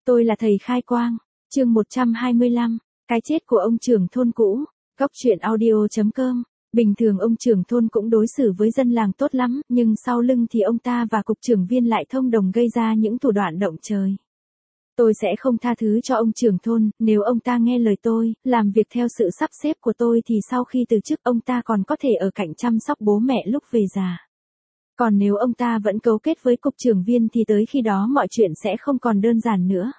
Tôi là thầy khai quang. Chương 125. Cái chết của ông trưởng thôn cũ. Góc truyện audio.com. Bình thường ông trưởng thôn cũng đối xử với dân làng tốt lắm, nhưng sau lưng thì ông ta và cục trưởng viên lại thông đồng gây ra những thủ đoạn động trời. Tôi sẽ không tha thứ cho ông trưởng thôn, nếu ông ta nghe lời tôi, làm việc theo sự sắp xếp của tôi thì sau khi từ chức ông ta còn có thể ở cạnh chăm sóc bố mẹ lúc về già. Còn nếu ông ta vẫn cấu kết với cục trưởng viên thì tới khi đó mọi chuyện sẽ không còn đơn giản nữa.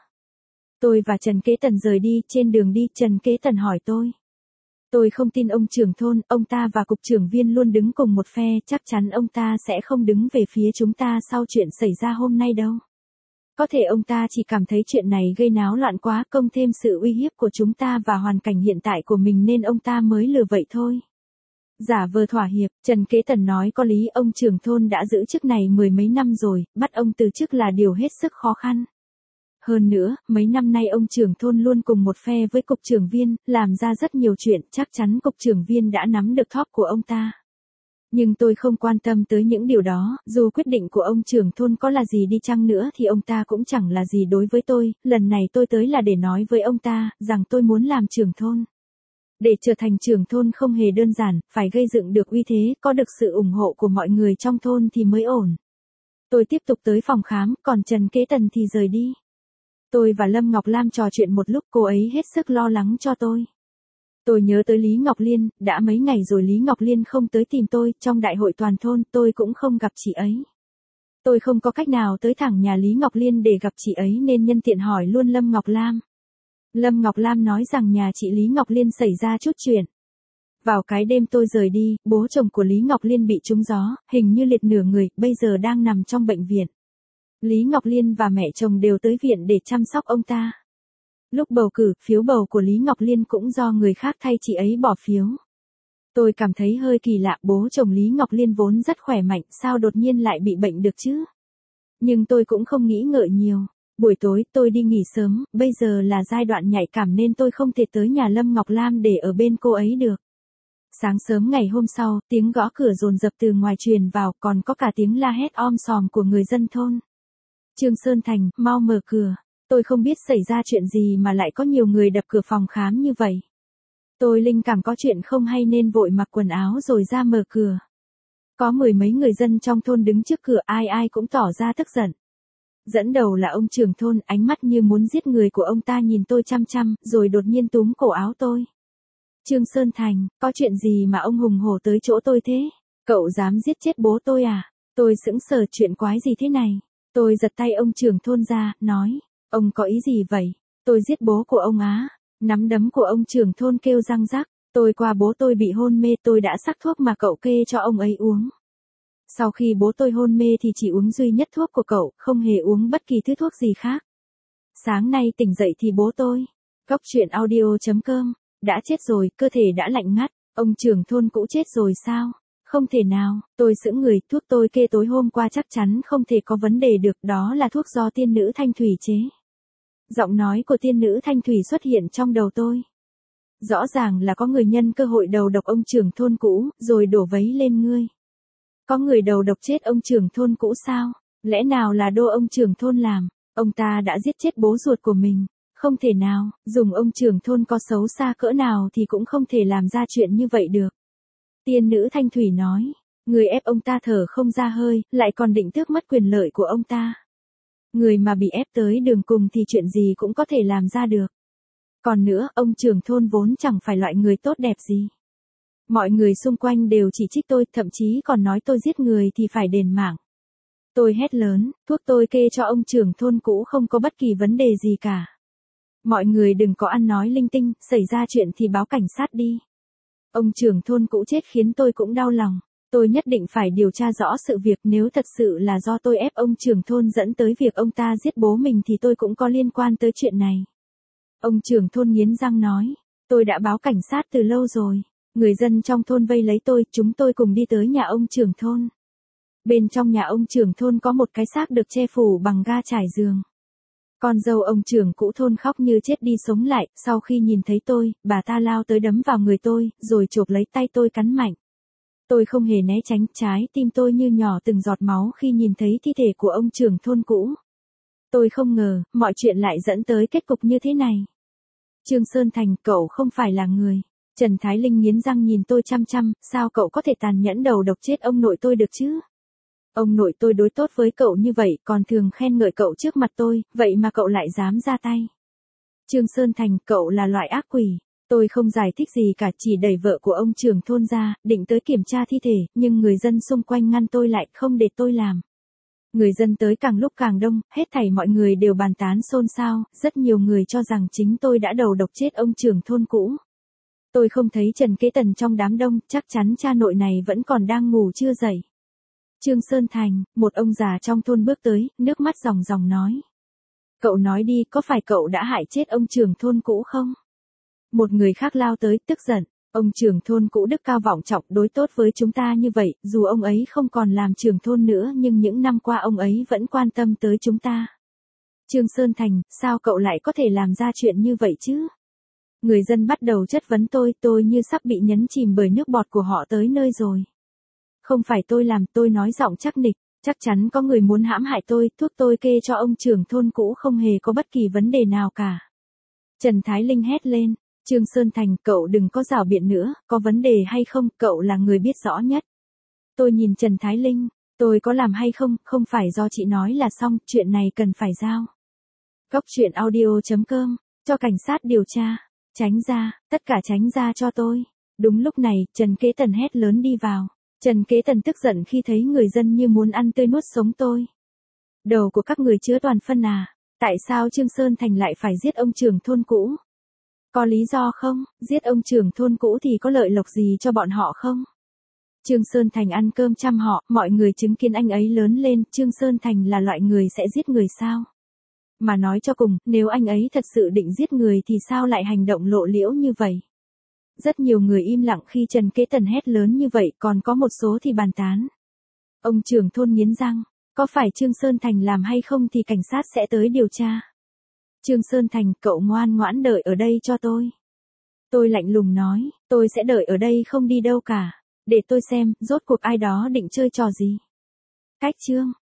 Tôi và Trần Kế Tần rời đi, trên đường đi Trần Kế Tần hỏi tôi. Tôi không tin ông trưởng thôn, ông ta và cục trưởng viên luôn đứng cùng một phe, chắc chắn ông ta sẽ không đứng về phía chúng ta sau chuyện xảy ra hôm nay đâu. Có thể ông ta chỉ cảm thấy chuyện này gây náo loạn quá, cộng thêm sự uy hiếp của chúng ta và hoàn cảnh hiện tại của mình nên ông ta mới lừa vậy thôi. Giả vờ thỏa hiệp, Trần Kế Tần nói có lý, ông trưởng thôn đã giữ chức này mười mấy năm rồi, bắt ông từ chức là điều hết sức khó khăn. Hơn nữa, mấy năm nay ông trưởng thôn luôn cùng một phe với cục trưởng viên, làm ra rất nhiều chuyện, chắc chắn cục trưởng viên đã nắm được thóp của ông ta. Nhưng tôi không quan tâm tới những điều đó, dù quyết định của ông trưởng thôn có là gì đi chăng nữa thì ông ta cũng chẳng là gì đối với tôi, lần này tôi tới là để nói với ông ta, rằng tôi muốn làm trưởng thôn. Để trở thành trưởng thôn không hề đơn giản, phải gây dựng được uy thế, có được sự ủng hộ của mọi người trong thôn thì mới ổn. Tôi tiếp tục tới phòng khám, còn Trần Kế Tần thì rời đi. Tôi và Lâm Ngọc Lam trò chuyện một lúc, cô ấy hết sức lo lắng cho tôi. Tôi nhớ tới Lý Ngọc Liên, đã mấy ngày rồi Lý Ngọc Liên không tới tìm tôi, trong đại hội toàn thôn tôi cũng không gặp chị ấy. Tôi không có cách nào tới thẳng nhà Lý Ngọc Liên để gặp chị ấy nên nhân tiện hỏi luôn Lâm Ngọc Lam. Lâm Ngọc Lam nói rằng nhà chị Lý Ngọc Liên xảy ra chút chuyện. Vào cái đêm tôi rời đi, bố chồng của Lý Ngọc Liên bị trúng gió, hình như liệt nửa người, bây giờ đang nằm trong bệnh viện. Lý Ngọc Liên và mẹ chồng đều tới viện để chăm sóc ông ta. Lúc bầu cử, phiếu bầu của Lý Ngọc Liên cũng do người khác thay chị ấy bỏ phiếu. Tôi cảm thấy hơi kỳ lạ, bố chồng Lý Ngọc Liên vốn rất khỏe mạnh, sao đột nhiên lại bị bệnh được chứ? Nhưng tôi cũng không nghĩ ngợi nhiều. Buổi tối tôi đi nghỉ sớm, bây giờ là giai đoạn nhạy cảm nên tôi không thể tới nhà Lâm Ngọc Lam để ở bên cô ấy được. Sáng sớm ngày hôm sau, tiếng gõ cửa dồn dập từ ngoài truyền vào, còn có cả tiếng la hét om sòm của người dân thôn. Trương Sơn Thành, mau mở cửa. Tôi không biết xảy ra chuyện gì mà lại có nhiều người đập cửa phòng khám như vậy. Tôi linh cảm có chuyện không hay nên vội mặc quần áo rồi ra mở cửa. Có mười mấy người dân trong thôn đứng trước cửa, ai ai cũng tỏ ra tức giận. Dẫn đầu là ông trưởng thôn, ánh mắt như muốn giết người của ông ta nhìn tôi chăm chăm, rồi đột nhiên túm cổ áo tôi. Trương Sơn Thành, có chuyện gì mà ông hùng hổ tới chỗ tôi thế? Cậu dám giết chết bố tôi à? Tôi sững sờ, chuyện quái gì thế này? Tôi giật tay ông trưởng thôn ra, nói, ông có ý gì vậy? Tôi giết bố của ông á. Nắm đấm của ông trưởng thôn kêu răng rắc, tôi qua bố tôi bị hôn mê, tôi đã sắc thuốc mà cậu kê cho ông ấy uống. Sau khi bố tôi hôn mê thì chỉ uống duy nhất thuốc của cậu, không hề uống bất kỳ thứ thuốc gì khác. Sáng nay tỉnh dậy thì bố tôi, góc truyện audio.com, đã chết rồi, cơ thể đã lạnh ngắt, ông trưởng thôn cũ chết rồi sao? Không thể nào, tôi sững người, thuốc tôi kê tối hôm qua chắc chắn không thể có vấn đề được, đó là thuốc do tiên nữ Thanh Thủy chế. Giọng nói của tiên nữ Thanh Thủy xuất hiện trong đầu tôi. Rõ ràng là có người nhân cơ hội đầu độc ông trưởng thôn cũ, rồi đổ vấy lên ngươi. Có người đầu độc chết ông trưởng thôn cũ sao? Lẽ nào là đô ông trưởng thôn làm? Ông ta đã giết chết bố ruột của mình. Không thể nào, dùng ông trưởng thôn có xấu xa cỡ nào thì cũng không thể làm ra chuyện như vậy được. Tiên nữ Thanh Thủy nói, người ép ông ta thở không ra hơi, lại còn định tước mất quyền lợi của ông ta. Người mà bị ép tới đường cùng thì chuyện gì cũng có thể làm ra được. Còn nữa, ông trưởng thôn vốn chẳng phải loại người tốt đẹp gì. Mọi người xung quanh đều chỉ trích tôi, thậm chí còn nói tôi giết người thì phải đền mạng. Tôi hét lớn, thuốc tôi kê cho ông trưởng thôn cũ không có bất kỳ vấn đề gì cả. Mọi người đừng có ăn nói linh tinh, xảy ra chuyện thì báo cảnh sát đi. Ông trưởng thôn cũ chết khiến tôi cũng đau lòng. Tôi nhất định phải điều tra rõ sự việc, nếu thật sự là do tôi ép ông trưởng thôn dẫn tới việc ông ta giết bố mình thì tôi cũng có liên quan tới chuyện này. Ông trưởng thôn nghiến răng nói, tôi đã báo cảnh sát từ lâu rồi. Người dân trong thôn vây lấy tôi, chúng tôi cùng đi tới nhà ông trưởng thôn. Bên trong nhà ông trưởng thôn có một cái xác được che phủ bằng ga trải giường. Con dâu ông trưởng cũ thôn khóc như chết đi sống lại, sau khi nhìn thấy tôi, bà ta lao tới đấm vào người tôi, rồi chộp lấy tay tôi cắn mạnh. Tôi không hề né tránh, trái tim tôi như nhỏ từng giọt máu khi nhìn thấy thi thể của ông trưởng thôn cũ. Tôi không ngờ, mọi chuyện lại dẫn tới kết cục như thế này. Trương Sơn Thành, cậu không phải là người. Trần Thái Linh nghiến răng nhìn tôi chăm chăm, sao cậu có thể tàn nhẫn đầu độc chết ông nội tôi được chứ? Ông nội tôi đối tốt với cậu như vậy, còn thường khen ngợi cậu trước mặt tôi, vậy mà cậu lại dám ra tay. Trương Sơn Thành, cậu là loại ác quỷ. Tôi không giải thích gì cả, chỉ đẩy vợ của ông trưởng thôn ra, định tới kiểm tra thi thể, nhưng người dân xung quanh ngăn tôi lại, không để tôi làm. Người dân tới càng lúc càng đông, hết thảy mọi người đều bàn tán xôn xao, rất nhiều người cho rằng chính tôi đã đầu độc chết ông trưởng thôn cũ. Tôi không thấy Trần Kế Tần trong đám đông, chắc chắn cha nội này vẫn còn đang ngủ chưa dậy. Trương Sơn Thành, một ông già trong thôn bước tới, nước mắt ròng ròng nói. Cậu nói đi, có phải cậu đã hại chết ông trưởng thôn cũ không? Một người khác lao tới, tức giận. Ông trưởng thôn cũ đức cao vọng trọng, đối tốt với chúng ta như vậy, dù ông ấy không còn làm trưởng thôn nữa nhưng những năm qua ông ấy vẫn quan tâm tới chúng ta. Trương Sơn Thành, sao cậu lại có thể làm ra chuyện như vậy chứ? Người dân bắt đầu chất vấn tôi như sắp bị nhấn chìm bởi nước bọt của họ tới nơi rồi. Không phải tôi làm, tôi nói giọng chắc nịch, chắc chắn có người muốn hãm hại tôi, thuốc tôi kê cho ông trưởng thôn cũ không hề có bất kỳ vấn đề nào cả. Trần Thái Linh hét lên. Trương Sơn Thành, cậu đừng có rảo biện nữa, có vấn đề hay không, cậu là người biết rõ nhất. Tôi nhìn Trần Thái Linh, tôi có làm hay không, không phải do chị nói là xong, chuyện này cần phải giao. Góc truyện audio.com, cho cảnh sát điều tra, tránh ra, tất cả tránh ra cho tôi. Đúng lúc này, Trần Kế Tần hét lớn đi vào. Trần Kế Tần tức giận khi thấy người dân như muốn ăn tươi nuốt sống tôi. Đầu của các người chứa toàn phân à, tại sao Trương Sơn Thành lại phải giết ông trưởng thôn cũ? Có lý do không, giết ông trưởng thôn cũ thì có lợi lộc gì cho bọn họ không? Trương Sơn Thành ăn cơm chăm họ, mọi người chứng kiến anh ấy lớn lên, Trương Sơn Thành là loại người sẽ giết người sao? Mà nói cho cùng, nếu anh ấy thật sự định giết người thì sao lại hành động lộ liễu như vậy? Rất nhiều người im lặng khi Trần Kế Tần hét lớn như vậy, còn có một số thì bàn tán. Ông trưởng thôn nghiến răng, có phải Trương Sơn Thành làm hay không thì cảnh sát sẽ tới điều tra. Trương Sơn Thành, cậu ngoan ngoãn đợi ở đây cho tôi. Tôi lạnh lùng nói, tôi sẽ đợi ở đây không đi đâu cả. Để tôi xem, rốt cuộc ai đó định chơi trò gì. Cách chương.